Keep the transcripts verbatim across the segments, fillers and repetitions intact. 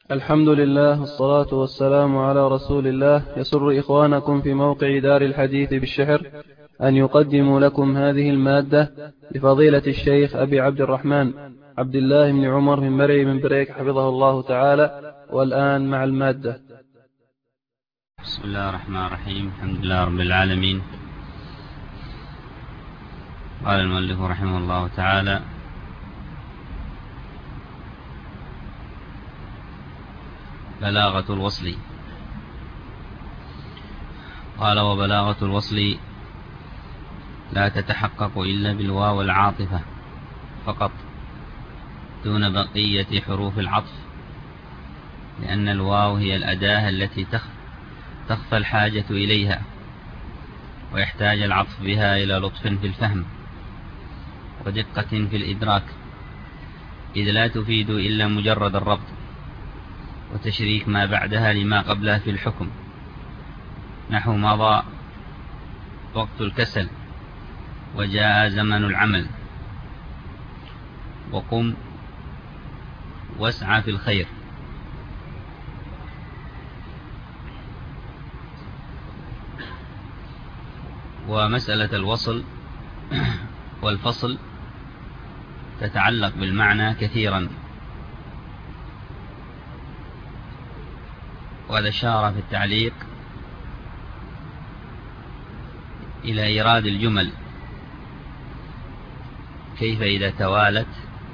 الحمد لله والصلاة والسلام على رسول الله. يسر إخوانكم في موقع دار الحديث بالشحر أن يقدموا لكم هذه المادة لفضيلة الشيخ أبي عبد الرحمن عبد الله بن عمر من مرعي من بريك حفظه الله تعالى. والآن مع المادة. بسم الله الرحمن الرحيم. الحمد لله رب العالمين. قال المؤلف رحمه الله تعالى: بلاغة الوصل. قال: وبلاغة الوصل لا تتحقق إلا بالواو العاطفة فقط دون بقية حروف العطف، لأن الواو هي الأداة التي تخفى الحاجة إليها، ويحتاج العطف بها إلى لطف في الفهم ودقة في الإدراك، إذ لا تفيد إلا مجرد الربط وتشريك ما بعدها لما قبلها في الحكم، نحو مضى وقت الكسل، وجاء زمن العمل، وقم واسعى في الخير. ومسألة الوصل والفصل تتعلق بالمعنى كثيرا، وقد أشار في التعليق إلى إيراد الجمل، كيف إذا توالت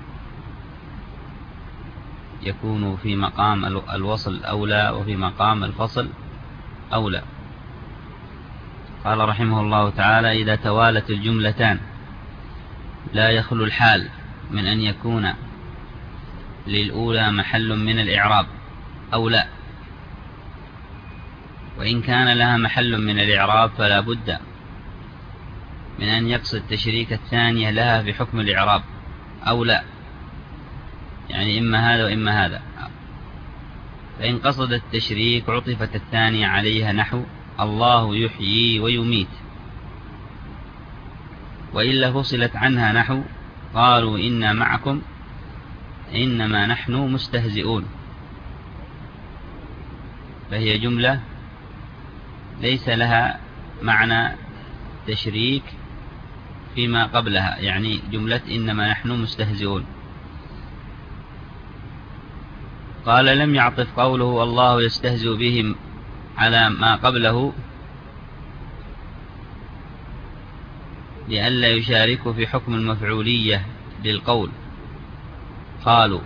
يكون في مقام الوصل أولى وفي مقام الفصل أولى. قال رحمه الله تعالى: إذا توالت الجملتان لا يخلو الحال من أن يكون للأولى محل من الإعراب أو لا، وإن كان لها محل من الإعراب فلا بد من أن يقصد تشريك الثانية لها في حكم الإعراب أو لا، يعني إما هذا وإما هذا. فإن قصد التشريك عطفت الثانية عليها، نحو الله يحيي ويميت، وإلا فصلت عنها، نحو قالوا إنا معكم إنما نحن مستهزئون. فهي جملة ليس لها معنى تشريك فيما قبلها، يعني جملة إنما نحن مستهزئون. قال: لم يعطف قوله الله يستهزئ بهم على ما قبله لئلا يشاركوا في حكم المفعولية للقول قالوا،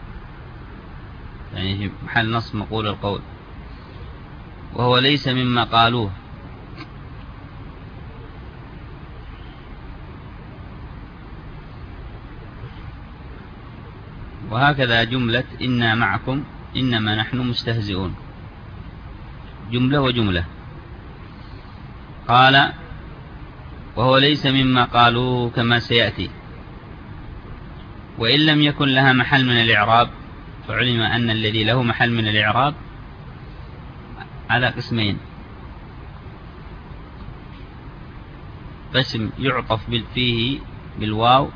يعني في محل نصب مقول القول، وهو ليس مما قالوه. وهكذا جملة إنا معكم إنما نحن مستهزئون، جملة وجملة. قال: وهو ليس مما قالوه كما سيأتي. وإن لم يكن لها محل من الإعراب، فعلم أن الذي له محل من الإعراب على قسمين: قسم يعطف فيه بالواو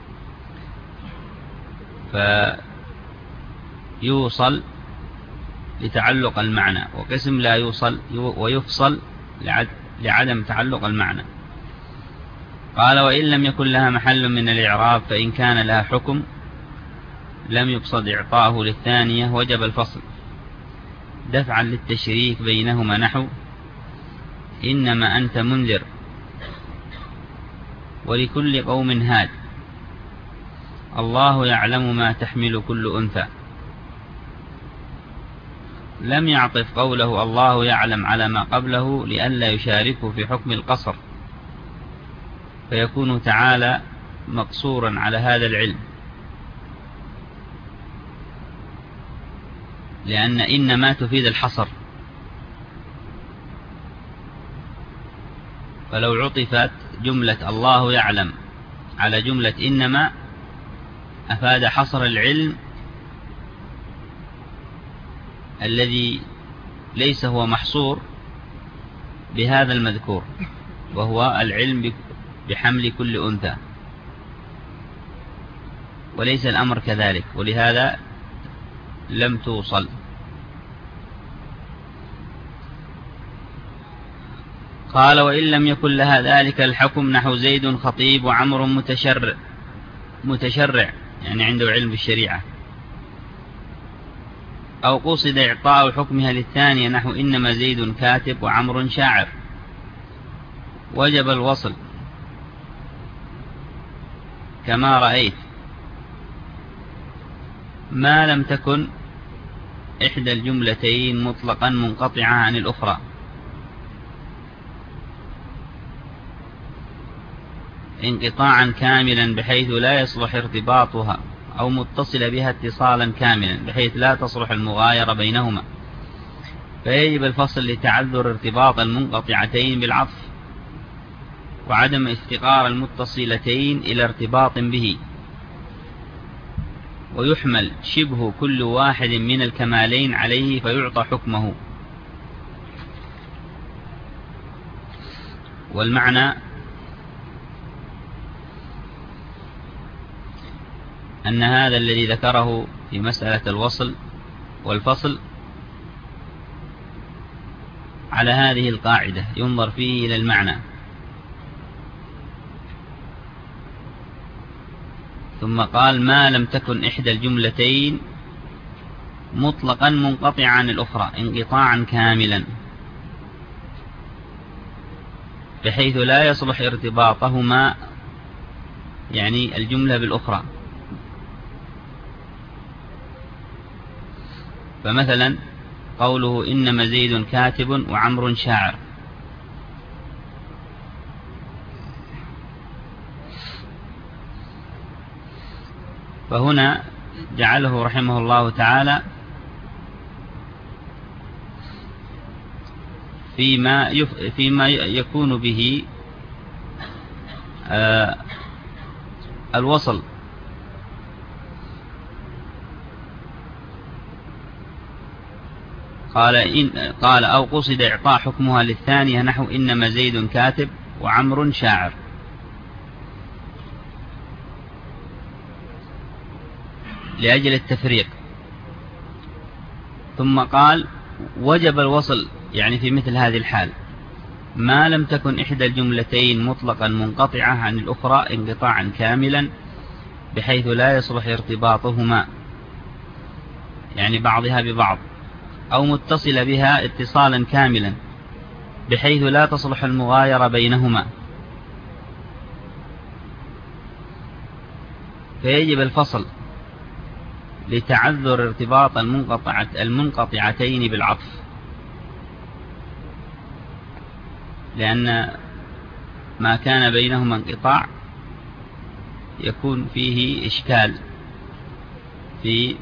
فيوصل لتعلق المعنى، وقسم لا يوصل ويفصل لعدم تعلق المعنى. قال: وإن لم يكن لها محل من الإعراب، فإن كان لها حكم لم يقصد إعطاءه للثانية وجب الفصل دفعا للتشريك بينهما، نحو إنما أنت منذر ولكل قوم هاد، الله يعلم ما تحمل كل أنثى. لم يعطف قوله الله يعلم على ما قبله لئلا يشاركه في حكم القصر، فيكون تعالى مقصورا على هذا العلم، لأن إنما تفيد الحصر، فلو عطفت جملة الله يعلم على جملة إنما أفاد حصر العلم الذي ليس هو محصور بهذا المذكور، وهو العلم بحمل كل أنثى، وليس الأمر كذلك. ولهذا لم توصل. قال وإن لم يكن لها ذلك الحكم نحو زيد خطيب وعمر متشرع متشرع يعني عنده علم بالشريعة، أو قصد إعطاء حكمها للثانية نحو إنما زيد كاتب وعمر شاعر، وجب الوصل كما رأيت ما لم تكن إحدى الجملتين مطلقا منقطعة عن الأخرى، انقطاعا كاملا بحيث لا يصلح ارتباطها، أو متصل بها اتصالا كاملا بحيث لا تصلح المغايرة بينهما، فيجب الفصل لتعذر ارتباط المنقطعتين بالعطف وعدم افتقار المتصلتين إلى ارتباط به، ويحمل شبه كل واحد من الكمالين عليه فيعطى حكمه. والمعنى أن هذا الذي ذكره في مسألة الوصل والفصل على هذه القاعدة، ينظر فيه إلى المعنى، ثم قال ما لم تكن إحدى الجملتين مطلقا منقطعا عن الأخرى انقطاعا كاملا بحيث لا يصلح ارتباطهما يعني الجملة بالأخرى. فمثلا قوله إنما زيد كاتب وعمر شاعر، فهنا جعله رحمه الله تعالى فيما يف فيما يكون به آه الوصل، قال إن قال أو قصد إعطاء حكمها للثانية نحو إنما زيد كاتب وعمر شاعر، لأجل التفريق. ثم قال وجب الوصل يعني في مثل هذه الحال ما لم تكن إحدى الجملتين مطلقا منقطعة عن الأخرى انقطاعا كاملا بحيث لا يصلح ارتباطهما يعني بعضها ببعض، أو متصل بها اتصالا كاملا بحيث لا تصلح المغايرة بينهما، فيجب الفصل لتعذر ارتباط المنقطعة المنقطعتين بالعطف، لأن ما كان بينهما انقطاع يكون فيه إشكال في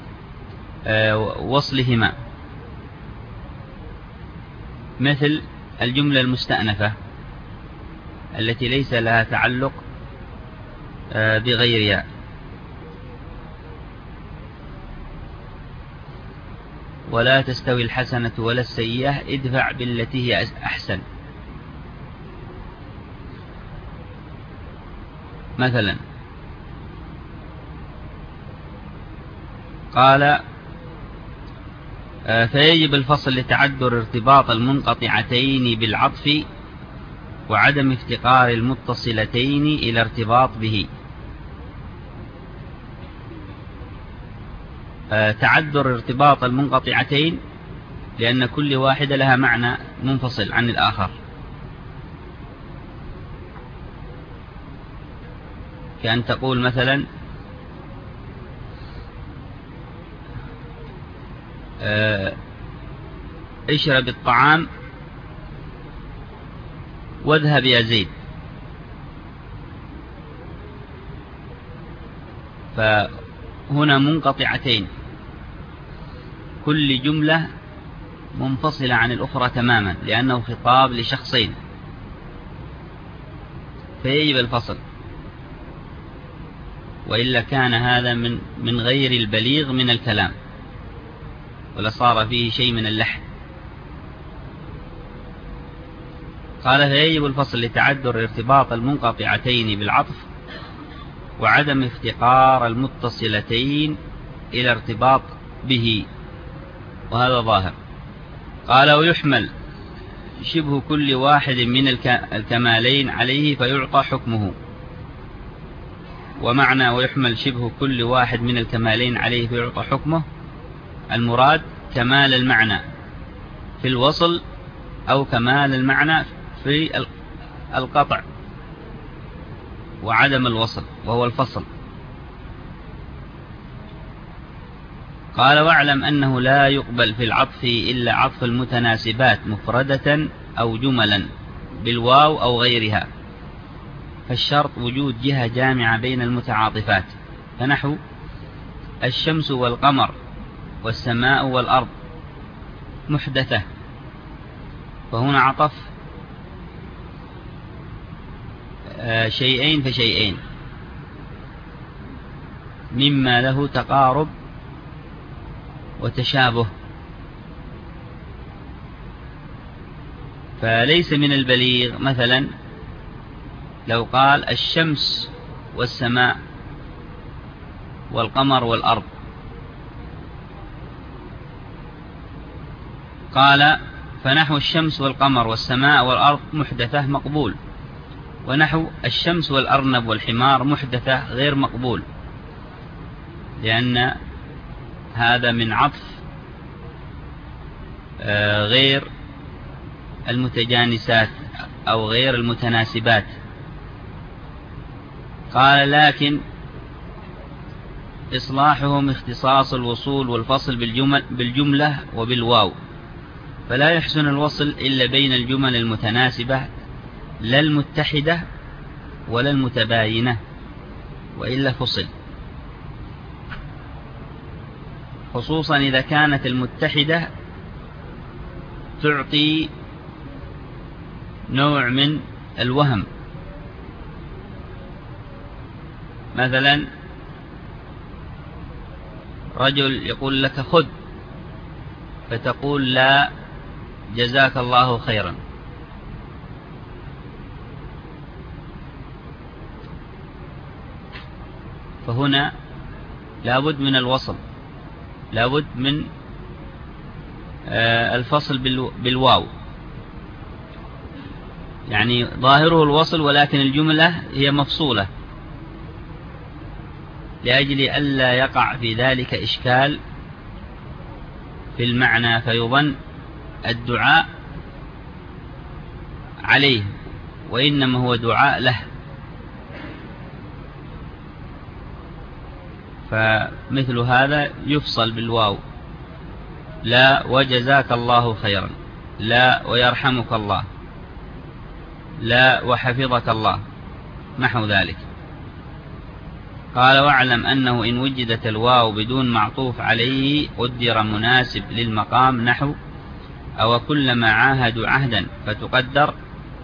وصلهما، مثل الجملة المستأنفة التي ليس لها تعلق بغيرها، ولا تستوي الحسنة ولا السيئة ادفع بالتي هي أحسن. مثلا قال فيجب الفصل لتعذر ارتباط المنقطعتين بالعطف وعدم افتقار المتصلتين إلى ارتباط به. تعذر ارتباط المنقطعتين لأن كل واحدة لها معنى منفصل عن الآخر، كأن تقول مثلا اشرب الطعام واذهب يا زيد، فهنا منقطعتين كل جملة منفصلة عن الأخرى تماما لأنه خطاب لشخصين، فيجب الفصل، وإلا كان هذا من من غير البليغ من الكلام ولصار فيه شيء من اللحن. قال فيجب الفصل لتعذر ارتباط المنقطعتين بالعطف وعدم افتقار المتصلتين إلى ارتباط به، وهذا ظاهر. قال ويحمل شبه كل واحد من الكمالين عليه فيعطى حكمه. ومعنى ويحمل شبه كل واحد من الكمالين عليه فيعطى حكمه، المراد كمال المعنى في الوصل أو كمال المعنى في القطع وعدم الوصل وهو الفصل. قال واعلم أنه لا يقبل في العطف إلا عطف المتناسبات مفردة أو جملا بالواو أو غيرها، فالشرط وجود جهة جامعة بين المتعاطفات، فنحو الشمس والقمر والسماء والأرض محدثة، فهنا عطف شيئين فشيئين مما له تقارب وتشابه. فليس من البليغ مثلا لو قال الشمس والسماء والقمر والأرض، قال فنحو الشمس والقمر والسماء والأرض محدثة مقبول، ونحو الشمس والأرنب والحمار محدثة غير مقبول، لأن هذا من عطف غير المتجانسات أو غير المتناسبات. قال لكن إصلاحهم اختصاص الوصول والفصل بالجمل بالجملة وبالواو، فلا يحسن الوصل إلا بين الجمل المتناسبة لا المتحدة ولا المتباينة، وإلا فصل، خصوصا إذا كانت المتحدة تعطي نوع من الوهم. مثلا رجل يقول لك خذ، فتقول لا جزاك الله خيرا، فهنا لابد من الوصل، لابد من الفصل بالواو، يعني ظاهره الوصل ولكن الجملة هي مفصولة، لأجل ألا يقع في ذلك إشكال في المعنى فيظن الدعاء عليه وإنما هو دعاء له. فمثل هذا يفصل بالواو، لا وجزاك الله خيرا، لا ويرحمك الله، لا وحفظك الله، نحو ذلك. قال واعلم أنه إن وجدت الواو بدون معطوف عليه قدر مناسب للمقام، نحو أو كلما عاهدوا عهدا، فتقدر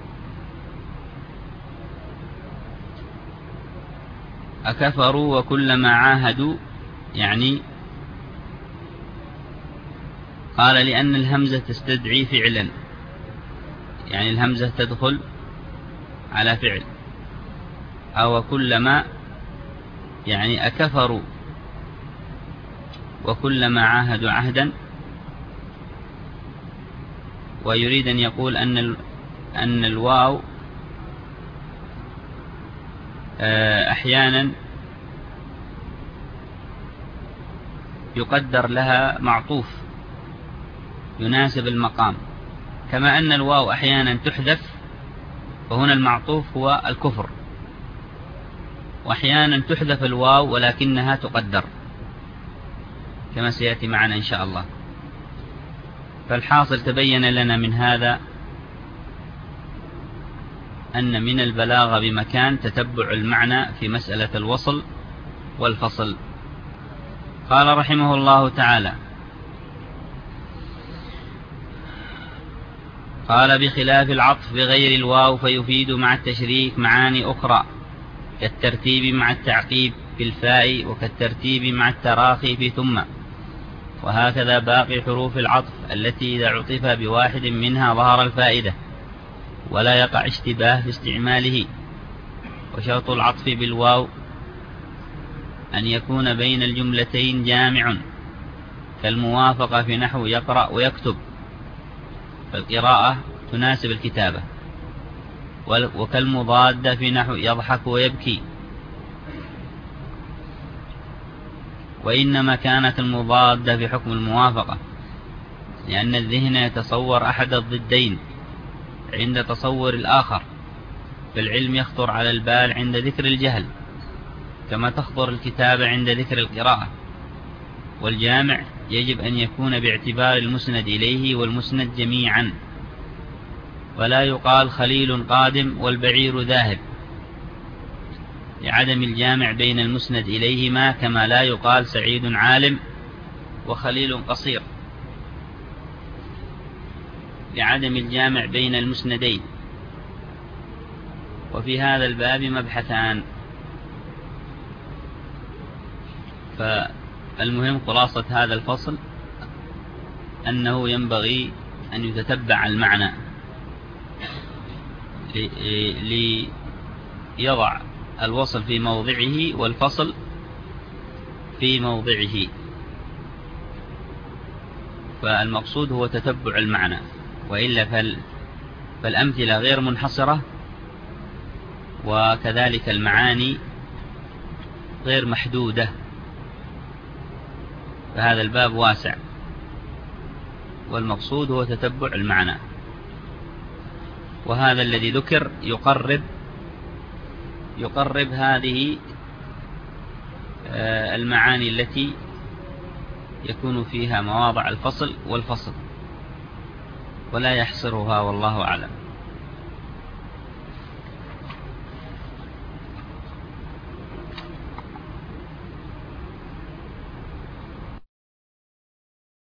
أكفروا وكلما عاهدوا، يعني قال لأن الهمزة تستدعي فعلا، يعني الهمزة تدخل على فعل، أو كلما يعني أكفروا وكلما عاهدوا عهدا، ويريد أن يقول أن أن الواو أحيانا يقدر لها معطوف يناسب المقام، كما أن الواو أحيانا تحذف، وهنا المعطوف هو الكفر، وأحيانا تحذف الواو ولكنها تقدر كما سيأتي معنا إن شاء الله. فالحاصل تبين لنا من هذا أن من البلاغة بمكان تتبع المعنى في مسألة الوصل والفصل. قال رحمه الله تعالى: قال بخلاف العطف بغير الواو فيفيد مع التشريك معاني أخرى، كالترتيب مع التعقيب في الفاء، وكالترتيب مع التراخي في ثم، وهكذا باقي حروف العطف التي إذا عطف بواحد منها ظهر الفائدة ولا يقع اشتباه في استعماله. وشرط العطف بالواو أن يكون بين الجملتين جامع، كالموافقة في نحو يقرأ ويكتب، فالقراءة تناسب الكتابة، وكالمضادة في نحو يضحك ويبكي. وإنما كانت المضادة في حكم الموافقة، لأن الذهن يتصور أحد الضدين عند تصور الآخر، فالعلم يخطر على البال عند ذكر الجهل، كما تخطر الكتابة عند ذكر القراءة. والجامع يجب أن يكون باعتبار المسند إليه والمسند جميعا، ولا يقال خليل قادم والبعير ذاهب، لعدم الجامع بين المسند إليهما، كما لا يقال سعيد عالم وخليل قصير، لعدم الجامع بين المسندين. وفي هذا الباب مبحثان. فالمهم خلاصة هذا الفصل أنه ينبغي أن يتتبع المعنى ليضع الوصل في موضعه والفصل في موضعه. فالمقصود هو تتبع المعنى، وإلا فال فالأمثلة غير منحصرة، وكذلك المعاني غير محدودة، فهذا الباب واسع، والمقصود هو تتبع المعنى. وهذا الذي ذكر يقرب يقرب هذه المعاني التي يكون فيها مواضع الفصل والفصل، ولا يحصرها، والله أعلم.